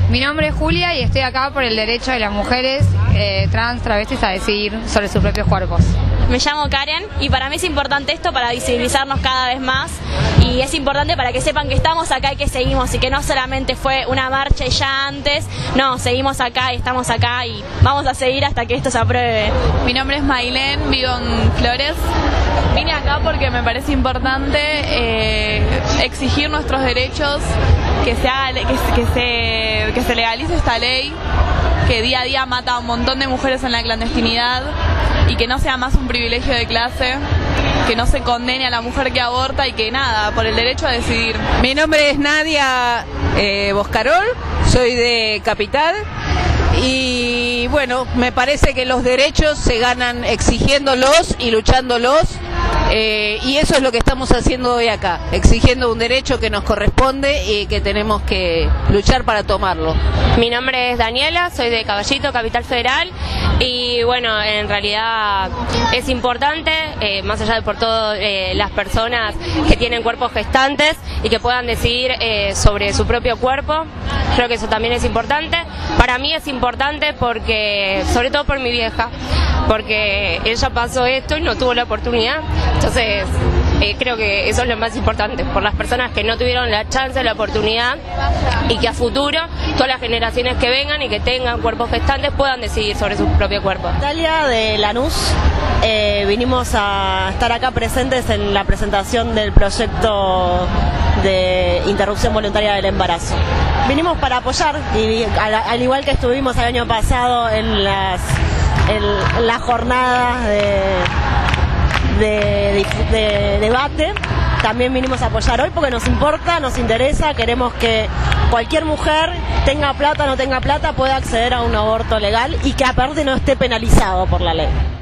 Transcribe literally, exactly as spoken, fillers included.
Mi nombre es Julia y estoy acá por el derecho de las mujeres eh, trans, travestis a decidir sobre sus propios cuerpos. Me llamo Karen y para mí es importante esto para visibilizarnos cada vez más y es importante para que sepan que estamos acá y que seguimos y que no solamente fue una marcha y ya antes, no, seguimos acá y estamos acá y vamos a seguir hasta que esto se apruebe. Mi nombre es Mailén, vivo en Flores. Vine acá porque me parece importante eh, exigir nuestros derechos, que se, haga, que, que, se, que se legalice esta ley, que día a día mata a un montón de mujeres en la clandestinidad y que no sea más un privilegio de clase, que no se condene a la mujer que aborta y que nada, por el derecho a decidir. Mi nombre es Nadia eh, Boscarol, soy de Capital. Y bueno, me parece que los derechos se ganan exigiéndolos y luchándolos, eh, y eso es lo que estamos haciendo hoy acá, exigiendo un derecho que nos corresponde y que tenemos que luchar para tomarlo. Mi nombre es Daniela, soy de Caballito, Capital Federal, y bueno, en realidad es importante, eh, más allá de por todo, eh, las personas que tienen cuerpos gestantes y que puedan decidir eh, sobre su propio cuerpo. Creo que eso también es importante. Para mí es importante porque, sobre todo por mi vieja, porque ella pasó esto y no tuvo la oportunidad. Entonces, eh, creo que eso es lo más importante, por las personas que no tuvieron la chance, la oportunidad, y que a futuro todas las generaciones que vengan y que tengan cuerpos gestantes puedan decidir sobre su propio cuerpo. Natalia de Lanús, eh, vinimos a estar acá presentes en la presentación del proyecto de interrupción voluntaria del embarazo. Vinimos para apoyar, y al, al igual que estuvimos el año pasado en las, en las jornadas de, de, de, de debate, también vinimos a apoyar hoy porque nos importa, nos interesa, queremos que cualquier mujer, tenga plata o no tenga plata, pueda acceder a un aborto legal y que aparte no esté penalizado por la ley.